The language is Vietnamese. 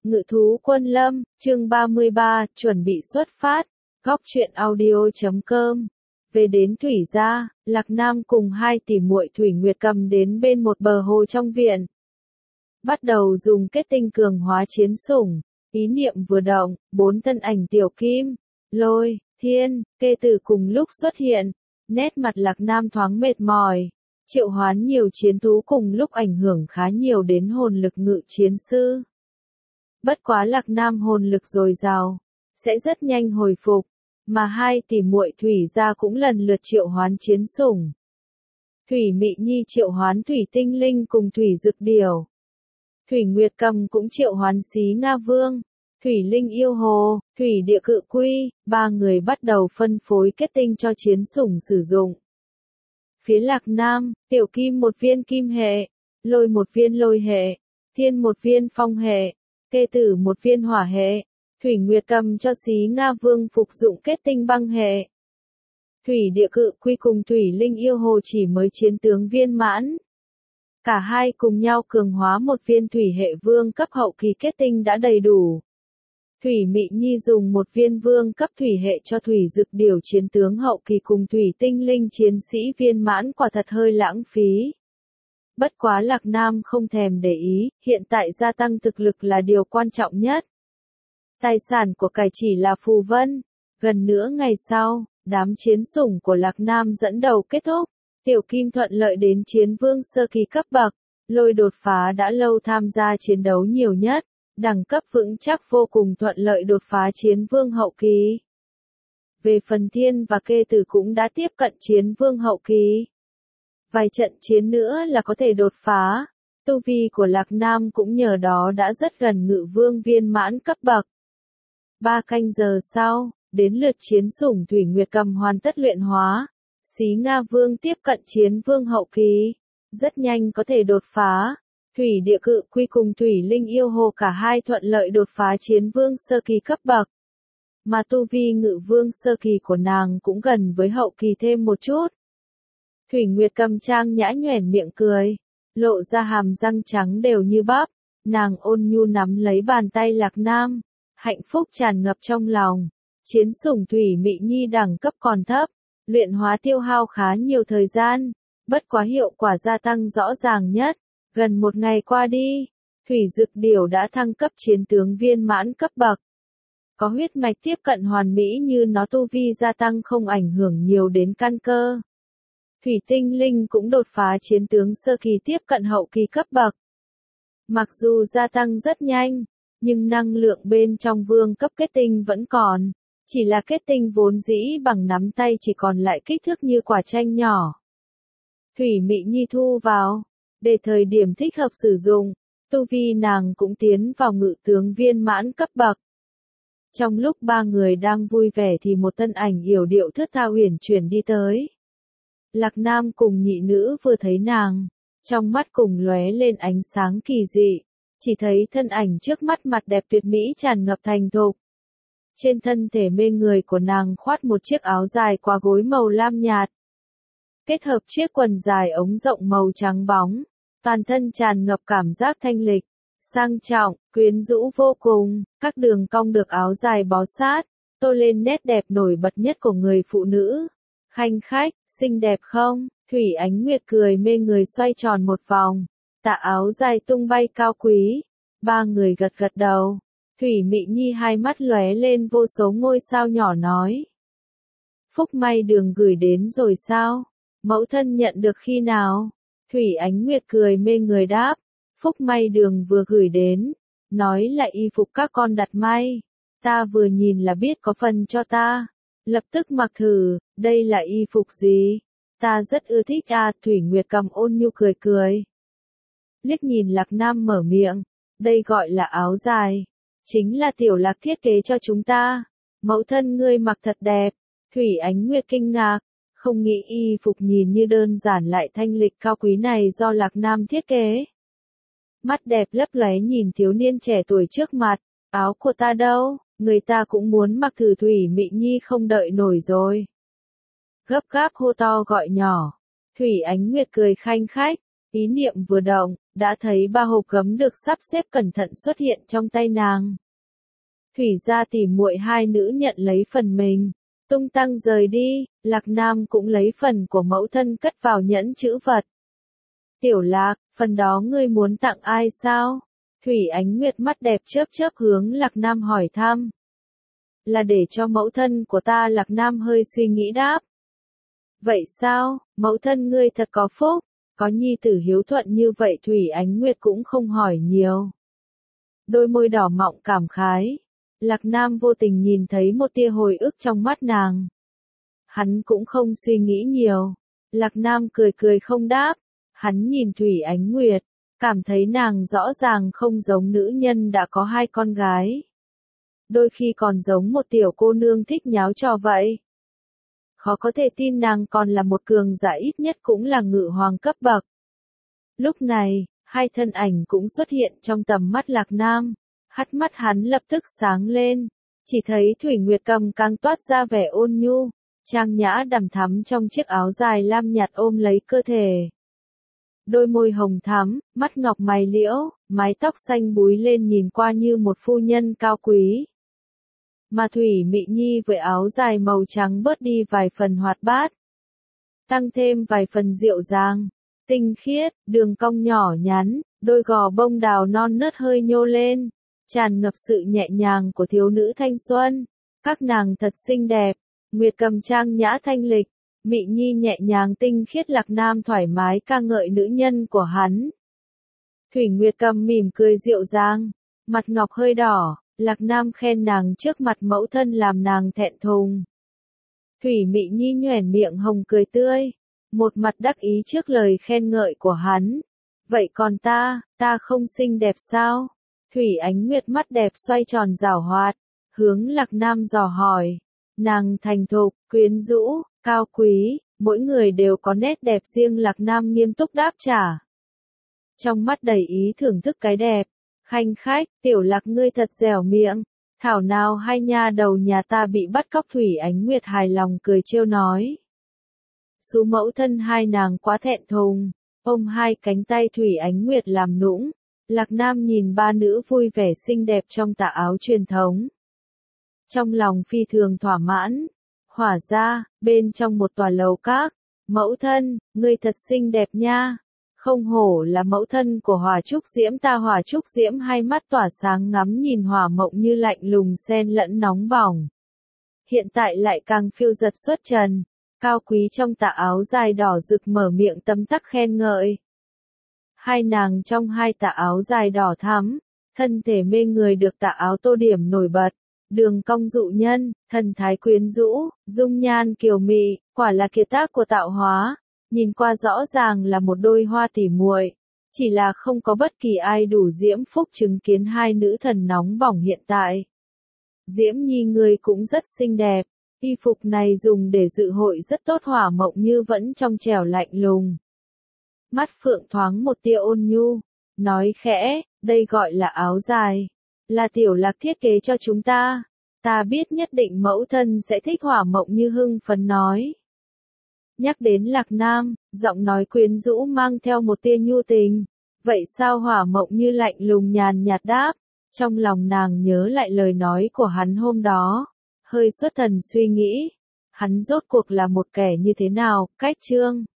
Ngự thú quân lâm, chương 33, chuẩn bị xuất phát, góc truyện audio.com. Về đến Thủy gia, Lạc Nam cùng hai tỷ muội Thủy Nguyệt Cầm đến bên một bờ hồ trong viện. Bắt đầu dùng kết tinh cường hóa chiến sủng, ý niệm vừa động, 4 thân ảnh Tiểu Kim, Lôi, Thiên, Kê Tử cùng lúc xuất hiện, nét mặt Lạc Nam thoáng mệt mỏi. Triệu hoán nhiều chiến thú cùng lúc ảnh hưởng khá nhiều đến hồn lực ngự chiến sư. Bất quá Lạc Nam hồn lực dồi dào, sẽ rất nhanh hồi phục, mà hai tỷ muội Thủy gia cũng lần lượt triệu hoán chiến sủng. Thủy Mị Nhi triệu hoán Thủy Tinh Linh cùng Thủy Dực Điểu. Thủy Nguyệt Cầm cũng triệu hoán Xí Nga Vương, Thủy Linh Yêu Hồ, Thủy Địa Cự Quy, ba người bắt đầu phân phối kết tinh cho chiến sủng sử dụng. Phía Lạc Nam, Tiểu Kim một viên kim hệ, Lôi một viên lôi hệ, Thiên một viên phong hệ, Kê Tử một viên hỏa hệ, Thủy Nguyệt Cầm cho Xí Nga Vương phục dụng kết tinh băng hệ. Thủy Địa Cự Quy cùng Thủy Linh Yêu Hồ chỉ mới chiến tướng viên mãn. Cả hai cùng nhau cường hóa một viên thủy hệ vương cấp hậu kỳ kết tinh đã đầy đủ. Thủy Mị Nhi dùng một viên vương cấp thủy hệ cho Thủy Dực Điểu chiến tướng hậu kỳ cùng Thủy Tinh Linh chiến sĩ viên mãn quả thật hơi lãng phí. Bất quá Lạc Nam không thèm để ý, hiện tại gia tăng thực lực là điều quan trọng nhất. Tài sản của cải chỉ là phù vân. Gần nửa ngày sau, đám chiến sủng của Lạc Nam dẫn đầu kết thúc. Tiểu Kim thuận lợi đến chiến vương sơ kỳ cấp bậc. Lôi đột phá đã lâu tham gia chiến đấu nhiều nhất. Đẳng cấp vững chắc vô cùng thuận lợi đột phá chiến vương hậu kỳ. Về phần Thiên và Kê Tử cũng đã tiếp cận chiến vương hậu kỳ. Vài trận chiến nữa là có thể đột phá. Tu vi của Lạc Nam cũng nhờ đó đã rất gần ngự vương viên mãn cấp bậc. 3 canh giờ sau, đến lượt chiến sủng Thủy Nguyệt Cầm hoàn tất luyện hóa. Xí Nga Vương tiếp cận chiến vương hậu kỳ. Rất nhanh có thể đột phá. Thủy Địa Cự Quy cùng Thủy Linh Yêu Hồ cả hai thuận lợi đột phá chiến vương sơ kỳ cấp bậc. Mà tu vi ngự vương sơ kỳ của nàng cũng gần với hậu kỳ thêm một chút. Thủy Nguyệt Cầm trang nhã nhoẻn miệng cười, lộ ra hàm răng trắng đều như bắp, nàng ôn nhu nắm lấy bàn tay Lạc Nam, hạnh phúc tràn ngập trong lòng. Chiến sủng Thủy Mị Nhi đẳng cấp còn thấp, luyện hóa tiêu hao khá nhiều thời gian, bất quá hiệu quả gia tăng rõ ràng nhất. Gần một ngày qua đi, Thủy Dực Điểu đã thăng cấp chiến tướng viên mãn cấp bậc. Có huyết mạch tiếp cận hoàn mỹ như nó tu vi gia tăng không ảnh hưởng nhiều đến căn cơ. Thủy Tinh Linh cũng đột phá chiến tướng sơ kỳ tiếp cận hậu kỳ cấp bậc. Mặc dù gia tăng rất nhanh, nhưng năng lượng bên trong vương cấp kết tinh vẫn còn. Chỉ là kết tinh vốn dĩ bằng nắm tay chỉ còn lại kích thước như quả chanh nhỏ. Thủy Mị Nhi thu vào. Để thời điểm thích hợp sử dụng, tu vi nàng cũng tiến vào ngự tướng viên mãn cấp bậc. Trong lúc ba người đang vui vẻ thì một thân ảnh yểu điệu thướt tha uyển chuyển đi tới. Lạc Nam cùng nhị nữ vừa thấy nàng, trong mắt cùng lóe lên ánh sáng kỳ dị, chỉ thấy thân ảnh trước mắt mặt đẹp tuyệt mỹ tràn ngập thành thục. Trên thân thể mê người của nàng khoác một chiếc áo dài quá gối màu lam nhạt. Kết hợp chiếc quần dài ống rộng màu trắng bóng, toàn thân tràn ngập cảm giác thanh lịch, sang trọng, quyến rũ vô cùng, các đường cong được áo dài bó sát, tô lên nét đẹp nổi bật nhất của người phụ nữ. Khanh khách, xinh đẹp không? Thủy Ánh Nguyệt cười mê người xoay tròn một vòng, tà áo dài tung bay cao quý. Ba người gật gật đầu. Thủy Mị Nhi hai mắt lóe lên vô số ngôi sao nhỏ nói. Phúc may đường gửi đến rồi sao? Mẫu thân nhận được khi nào? Thủy Ánh Nguyệt cười mê người đáp. Phúc may đường vừa gửi đến. Nói là y phục các con đặt may. Ta vừa nhìn là biết có phần cho ta. Lập tức mặc thử, đây là y phục gì? Ta rất ưa thích à, Thủy Nguyệt Cầm ôn nhu cười cười. Liếc nhìn Lạc Nam mở miệng. Đây gọi là áo dài. Chính là Tiểu Lạc thiết kế cho chúng ta. Mẫu thân ngươi mặc thật đẹp. Thủy Ánh Nguyệt kinh ngạc. Không nghĩ y phục nhìn như đơn giản lại thanh lịch cao quý này do Lạc Nam thiết kế. Mắt đẹp lấp lóe nhìn thiếu niên trẻ tuổi trước mặt. Áo của ta đâu? Người ta cũng muốn mặc thử. Thủy Mị Nhi không đợi nổi rồi. Gấp gáp hô to gọi nhỏ. Thủy Ánh Nguyệt cười khanh khách. Ý niệm vừa động, đã thấy ba hộp gấm được sắp xếp cẩn thận xuất hiện trong tay nàng. Thủy gia tỉ muội hai nữ nhận lấy phần mình, tung tăng rời đi, Lạc Nam cũng lấy phần của mẫu thân cất vào nhẫn chữ vật. Tiểu Lạc, phần đó ngươi muốn tặng ai sao? Thủy Ánh Nguyệt mắt đẹp chớp chớp hướng Lạc Nam hỏi thăm. Là để cho mẫu thân của ta, Lạc Nam hơi suy nghĩ đáp. Vậy sao, mẫu thân ngươi thật có phúc, có nhi tử hiếu thuận như vậy. Thủy Ánh Nguyệt cũng không hỏi nhiều. Đôi môi đỏ mọng cảm khái. Lạc Nam vô tình nhìn thấy một tia hồi ức trong mắt nàng. Hắn cũng không suy nghĩ nhiều. Lạc Nam cười cười không đáp. Hắn nhìn Thủy Ánh Nguyệt, cảm thấy nàng rõ ràng không giống nữ nhân đã có hai con gái. Đôi khi còn giống một tiểu cô nương thích nháo trò vậy. Khó có thể tin nàng còn là một cường giả, ít nhất cũng là ngự hoàng cấp bậc. Lúc này, hai thân ảnh cũng xuất hiện trong tầm mắt Lạc Nam. Mắt hắn lập tức sáng lên, chỉ thấy Thủy Nguyệt Cầm càng toát ra vẻ ôn nhu, trang nhã đằm thắm trong chiếc áo dài lam nhạt ôm lấy cơ thể. Đôi môi hồng thắm, mắt ngọc mày liễu, mái tóc xanh búi lên nhìn qua như một phu nhân cao quý. Mà Thủy Mị Nhi với áo dài màu trắng bớt đi vài phần hoạt bát, tăng thêm vài phần dịu dàng, tinh khiết, đường cong nhỏ nhắn, đôi gò bông đào non nớt hơi nhô lên, tràn ngập sự nhẹ nhàng của thiếu nữ thanh xuân. Các nàng thật xinh đẹp, Nguyệt Cầm trang nhã thanh lịch, Mị Nhi nhẹ nhàng tinh khiết. Lạc Nam thoải mái ca ngợi nữ nhân của hắn. Thủy Nguyệt Cầm mỉm cười dịu dàng, mặt ngọc hơi đỏ, Lạc Nam khen nàng trước mặt mẫu thân làm nàng thẹn thùng. Thủy Mị Nhi nhoẻn miệng hồng cười tươi, một mặt đắc ý trước lời khen ngợi của hắn. Vậy còn ta không xinh đẹp sao? Thủy Ánh Nguyệt mắt đẹp xoay tròn giảo hoạt, hướng Lạc Nam dò hỏi. Nàng thành thục, quyến rũ, cao quý, mỗi người đều có nét đẹp riêng. Lạc Nam nghiêm túc đáp trả, trong mắt đầy ý thưởng thức cái đẹp. Khanh khách, Tiểu Lạc ngươi thật dẻo miệng, thảo nào hai nha đầu nhà ta bị bắt cóc. Thủy Ánh Nguyệt hài lòng cười trêu nói. Sú mẫu thân hai nàng quá thẹn thùng, ôm hai cánh tay Thủy Ánh Nguyệt làm nũng. Lạc Nam nhìn ba nữ vui vẻ xinh đẹp trong tà áo truyền thống, trong lòng phi thường thỏa mãn. Hỏa ra, bên trong một tòa lầu các, mẫu thân, ngươi thật xinh đẹp nha. Không hổ là mẫu thân của Hỏa Trúc Diễm ta. Hỏa Trúc Diễm hai mắt tỏa sáng ngắm nhìn Hỏa Mộng như lạnh lùng xen lẫn nóng bỏng. Hiện tại lại càng phiêu giật xuất trần, cao quý trong tà áo dài đỏ rực mở miệng tấm tắc khen ngợi. Hai nàng trong hai tà áo dài đỏ thắm, thân thể mê người được tà áo tô điểm nổi bật, đường cong dụ nhân, thần thái quyến rũ, dung nhan kiều mị, quả là kiệt tác của tạo hóa. Nhìn qua rõ ràng là một đôi hoa tỉ muội, chỉ là không có bất kỳ ai đủ diễm phúc chứng kiến hai nữ thần nóng bỏng hiện tại. Diễm Nhi ngươi cũng rất xinh đẹp, y phục này dùng để dự hội rất tốt. Hỏa Mộng như vẫn trong trẻo lạnh lùng, mắt phượng thoáng một tia ôn nhu, nói khẽ, đây gọi là áo dài, là Tiểu Lạc thiết kế cho chúng ta. Ta biết nhất định mẫu thân sẽ thích. Hỏa Mộng như hưng phấn nói. Nhắc đến Lạc Nam, giọng nói quyến rũ mang theo một tia nhu tình. Vậy sao? Hỏa Mộng như lạnh lùng nhàn nhạt đáp. Trong lòng nàng nhớ lại lời nói của hắn hôm đó, hơi xuất thần suy nghĩ. Hắn rốt cuộc là một kẻ như thế nào? Cách chương